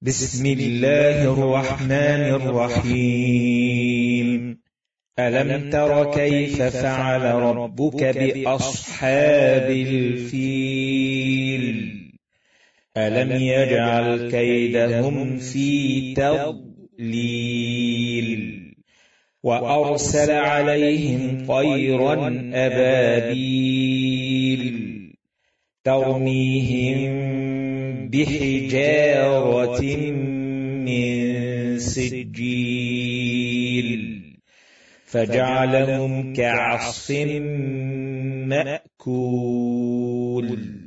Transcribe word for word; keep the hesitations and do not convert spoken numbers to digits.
بسم الله الرحمن الرحيم. ألم تر كيف فعل ربك بأصحاب الفيل؟ ألم يجعل كيدهم في تضليل وأرسل عليهم طيرا أبابيل ترميهم بحجارة من سجيل فجعلهم كعصف مأكول.